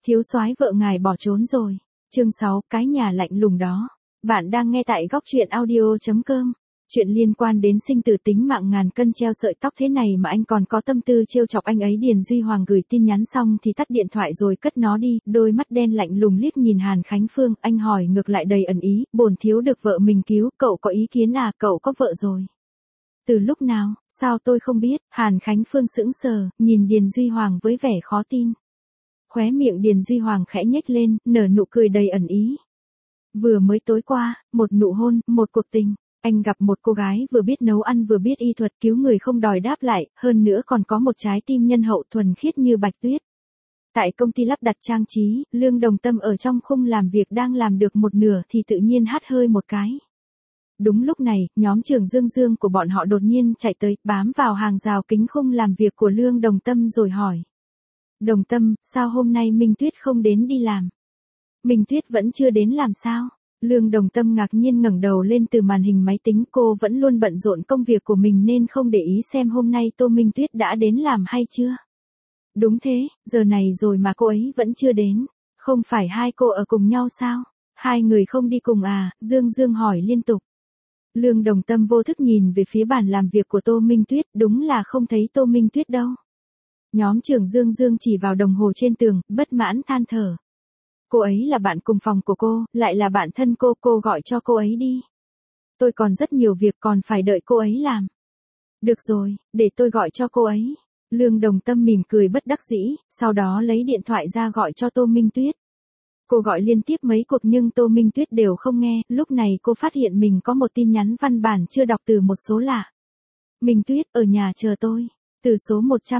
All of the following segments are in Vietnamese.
Thiếu soái vợ ngài bỏ trốn rồi. Chương 6, cái nhà lạnh lùng đó. Bạn đang nghe tại góc truyện audio.com. Chuyện liên quan đến sinh tử tính mạng ngàn cân treo sợi tóc thế này mà anh còn có tâm tư trêu chọc anh ấy. Điền Duy Hoàng gửi tin nhắn xong thì tắt điện thoại rồi cất nó đi, đôi mắt đen lạnh lùng liếc nhìn Hàn Khánh Phương, anh hỏi ngược lại đầy ẩn ý, bổn thiếu được vợ mình cứu, cậu có ý kiến à, cậu có vợ rồi. Từ lúc nào, sao tôi không biết, Hàn Khánh Phương sững sờ, nhìn Điền Duy Hoàng với vẻ khó tin. Khóe miệng Điền Duy Hoàng khẽ nhếch lên, nở nụ cười đầy ẩn ý. Vừa mới tối qua, một nụ hôn, một cuộc tình. Anh gặp một cô gái vừa biết nấu ăn vừa biết y thuật cứu người không đòi đáp lại, hơn nữa còn có một trái tim nhân hậu thuần khiết như bạch tuyết. Tại công ty lắp đặt trang trí, Lương Đồng Tâm ở trong khung làm việc đang làm được một nửa thì tự nhiên hắt hơi một cái. Đúng lúc này, nhóm trưởng Dương Dương của bọn họ đột nhiên chạy tới, bám vào hàng rào kính khung làm việc của Lương Đồng Tâm rồi hỏi. Đồng Tâm, sao hôm nay Minh Tuyết không đến đi làm? Minh Tuyết vẫn chưa đến làm sao? Lương Đồng Tâm ngạc nhiên ngẩng đầu lên từ màn hình máy tính, cô vẫn luôn bận rộn công việc của mình nên không để ý xem hôm nay Tô Minh Tuyết đã đến làm hay chưa. Đúng thế, giờ này rồi mà cô ấy vẫn chưa đến. Không phải hai cô ở cùng nhau sao? Hai người không đi cùng à? Dương Dương hỏi liên tục. Lương Đồng Tâm vô thức nhìn về phía bàn làm việc của Tô Minh Tuyết, đúng là không thấy Tô Minh Tuyết đâu. Nhóm trưởng Dương Dương chỉ vào đồng hồ trên tường, bất mãn than thở. Cô ấy là bạn cùng phòng của cô, lại là bạn thân cô gọi cho cô ấy đi. Tôi còn rất nhiều việc còn phải đợi cô ấy làm. Được rồi, để tôi gọi cho cô ấy. Lương Đồng Tâm mỉm cười bất đắc dĩ, sau đó lấy điện thoại ra gọi cho Tô Minh Tuyết. Cô gọi liên tiếp mấy cuộc nhưng Tô Minh Tuyết đều không nghe, lúc này cô phát hiện mình có một tin nhắn văn bản chưa đọc từ một số lạ. Minh Tuyết, ở nhà chờ tôi. Từ số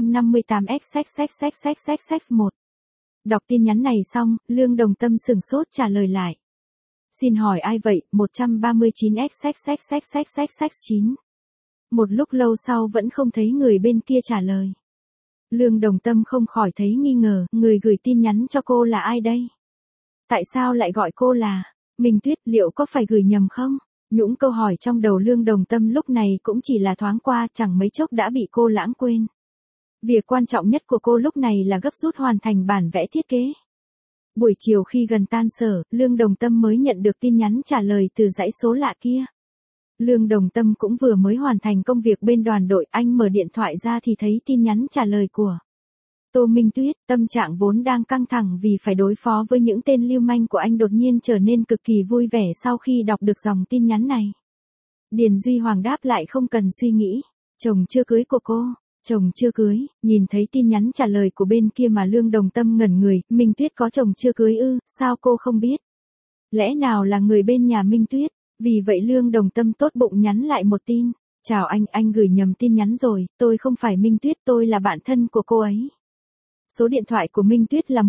158XXXXXXXX1. Đọc tin nhắn này xong, Lương Đồng Tâm sửng sốt trả lời lại. Xin hỏi ai vậy, 139XXXXXXX9. Một lúc lâu sau vẫn không thấy người bên kia trả lời. Lương Đồng Tâm không khỏi thấy nghi ngờ, người gửi tin nhắn cho cô là ai đây? Tại sao lại gọi cô là Minh Tuyết, liệu có phải gửi nhầm không? Những câu hỏi trong đầu Lương Đồng Tâm lúc này cũng chỉ là thoáng qua, chẳng mấy chốc đã bị cô lãng quên. Việc quan trọng nhất của cô lúc này là gấp rút hoàn thành bản vẽ thiết kế. Buổi chiều khi gần tan sở, Lương Đồng Tâm mới nhận được tin nhắn trả lời từ dãy số lạ kia. Lương Đồng Tâm cũng vừa mới hoàn thành công việc bên đoàn đội, anh mở điện thoại ra thì thấy tin nhắn trả lời của Tô Minh Tuyết. Tâm trạng vốn đang căng thẳng vì phải đối phó với những tên lưu manh của anh đột nhiên trở nên cực kỳ vui vẻ sau khi đọc được dòng tin nhắn này. Điền Duy Hoàng đáp lại không cần suy nghĩ. Chồng chưa cưới của cô. Chồng chưa cưới, nhìn thấy tin nhắn trả lời của bên kia mà Lương Đồng Tâm ngẩn người, Minh Tuyết có chồng chưa cưới ư, sao cô không biết? Lẽ nào là người bên nhà Minh Tuyết? Vì vậy Lương Đồng Tâm tốt bụng nhắn lại một tin. Chào anh gửi nhầm tin nhắn rồi, tôi không phải Minh Tuyết, tôi là bạn thân của cô ấy. Số điện thoại của Minh Tuyết là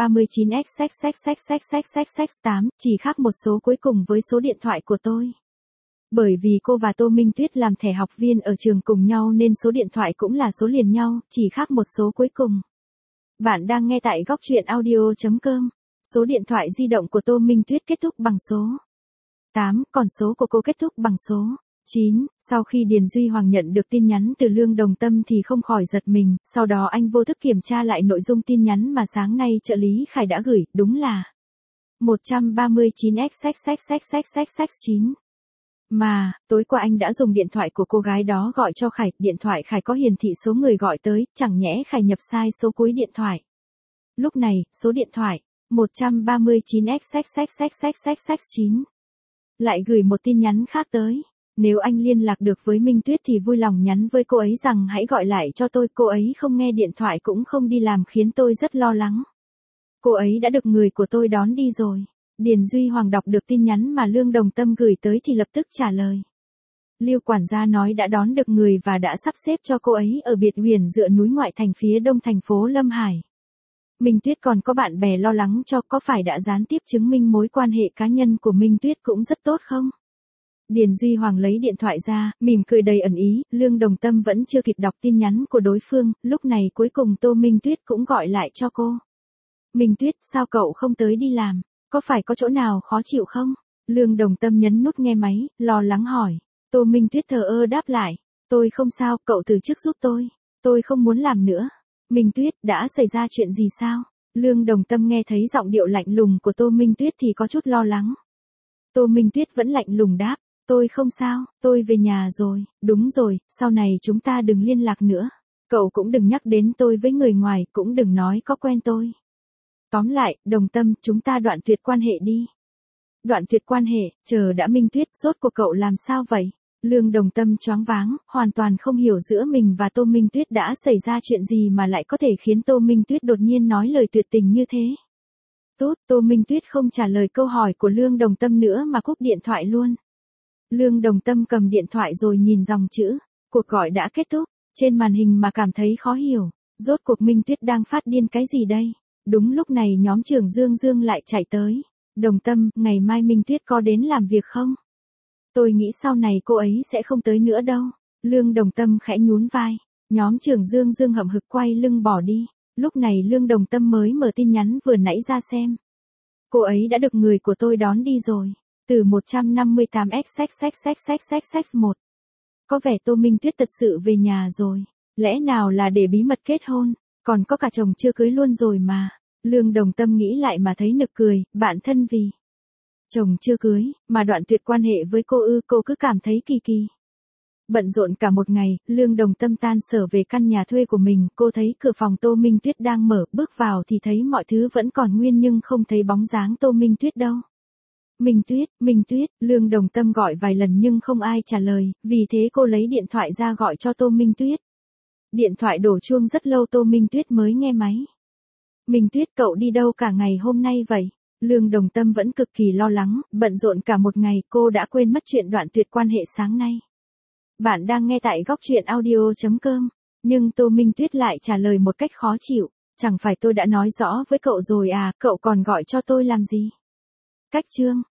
139XXXXXXXX8, chỉ khác một số cuối cùng với số điện thoại của tôi. Bởi vì cô và Tô Minh Tuyết làm thẻ học viên ở trường cùng nhau nên số điện thoại cũng là số liền nhau, chỉ khác một số cuối cùng. Bạn đang nghe tại góc truyện audio.com. Số điện thoại di động của Tô Minh Tuyết kết thúc bằng số 8, còn số của cô kết thúc bằng số 9. Sau khi Điền Duy Hoàng nhận được tin nhắn từ Lương Đồng Tâm thì không khỏi giật mình, sau đó anh vô thức kiểm tra lại nội dung tin nhắn mà sáng nay trợ lý Khải đã gửi, đúng là 139XXXXXXX9. Mà, tối qua anh đã dùng điện thoại của cô gái đó gọi cho Khải, điện thoại Khải có hiển thị số người gọi tới, chẳng nhẽ Khải nhập sai số cuối điện thoại. Lúc này, số điện thoại 139XXXXXXX9 lại gửi một tin nhắn khác tới. Nếu anh liên lạc được với Minh Tuyết thì vui lòng nhắn với cô ấy rằng hãy gọi lại cho tôi, cô ấy không nghe điện thoại cũng không đi làm khiến tôi rất lo lắng. Cô ấy đã được người của tôi đón đi rồi. Điền Duy Hoàng đọc được tin nhắn mà Lương Đồng Tâm gửi tới thì lập tức trả lời. Lưu quản gia nói đã đón được người và đã sắp xếp cho cô ấy ở biệt huyền dựa núi ngoại thành phía đông thành phố Lâm Hải. Minh Tuyết còn có bạn bè lo lắng cho có phải đã gián tiếp chứng minh mối quan hệ cá nhân của Minh Tuyết cũng rất tốt không? Điền Duy Hoàng lấy điện thoại ra, mỉm cười đầy ẩn ý, Lương Đồng Tâm vẫn chưa kịp đọc tin nhắn của đối phương, lúc này cuối cùng Tô Minh Tuyết cũng gọi lại cho cô. Minh Tuyết, sao cậu không tới đi làm? Có phải có chỗ nào khó chịu không? Lương Đồng Tâm nhấn nút nghe máy, lo lắng hỏi. Tô Minh Tuyết thờ ơ đáp lại. Tôi không sao, cậu từ chức giúp tôi. Tôi không muốn làm nữa. Minh Tuyết, đã xảy ra chuyện gì sao? Lương Đồng Tâm nghe thấy giọng điệu lạnh lùng của Tô Minh Tuyết thì có chút lo lắng. Tô Minh Tuyết vẫn lạnh lùng đáp, tôi không sao, tôi về nhà rồi, đúng rồi, sau này chúng ta đừng liên lạc nữa. Cậu cũng đừng nhắc đến tôi với người ngoài, cũng đừng nói có quen tôi. Tóm lại, Đồng Tâm, chúng ta đoạn tuyệt quan hệ đi. Đoạn tuyệt quan hệ, chờ đã. Minh Tuyết, rốt cuộc cậu làm sao vậy? Lương Đồng Tâm choáng váng, hoàn toàn không hiểu giữa mình và Tô Minh Tuyết đã xảy ra chuyện gì mà lại có thể khiến Tô Minh Tuyết đột nhiên nói lời tuyệt tình như thế. Tốt, Tô Minh Tuyết không trả lời câu hỏi của Lương Đồng Tâm nữa mà cúp điện thoại luôn. Lương Đồng Tâm cầm điện thoại rồi nhìn dòng chữ, cuộc gọi đã kết thúc, trên màn hình mà cảm thấy khó hiểu, rốt cuộc Minh Tuyết đang phát điên cái gì đây? Đúng lúc này nhóm trưởng Dương Dương lại chạy tới. Đồng Tâm, ngày mai Minh Tuyết có đến làm việc không? Tôi nghĩ sau này cô ấy sẽ không tới nữa đâu. Lương Đồng Tâm khẽ nhún vai. Nhóm trưởng Dương Dương hậm hực quay lưng bỏ đi. Lúc này Lương Đồng Tâm mới mở tin nhắn vừa nãy ra xem. Cô ấy đã được người của tôi đón đi rồi. Từ 158XXXXXXX1. Có vẻ Tô Minh Tuyết thật sự về nhà rồi. Lẽ nào là để bí mật kết hôn, còn có cả chồng chưa cưới luôn rồi mà. Lương Đồng Tâm nghĩ lại mà thấy nực cười, bạn thân vì chồng chưa cưới, mà đoạn tuyệt quan hệ với cô ư, cô cứ cảm thấy kỳ kỳ. Bận rộn cả một ngày, Lương Đồng Tâm tan sở về căn nhà thuê của mình, cô thấy cửa phòng Tô Minh Tuyết đang mở, bước vào thì thấy mọi thứ vẫn còn nguyên nhưng không thấy bóng dáng Tô Minh Tuyết đâu. Minh Tuyết, Lương Đồng Tâm gọi vài lần nhưng không ai trả lời, vì thế cô lấy điện thoại ra gọi cho Tô Minh Tuyết. Điện thoại đổ chuông rất lâu Tô Minh Tuyết mới nghe máy. Minh Tuyết, cậu đi đâu cả ngày hôm nay vậy? Lương Đồng Tâm vẫn cực kỳ lo lắng, bận rộn cả một ngày, cô đã quên mất chuyện đoạn tuyệt quan hệ sáng nay. Bạn đang nghe tại góc truyện audio.com, nhưng Tô Minh Tuyết lại trả lời một cách khó chịu, chẳng phải tôi đã nói rõ với cậu rồi à, cậu còn gọi cho tôi làm gì? Cách chương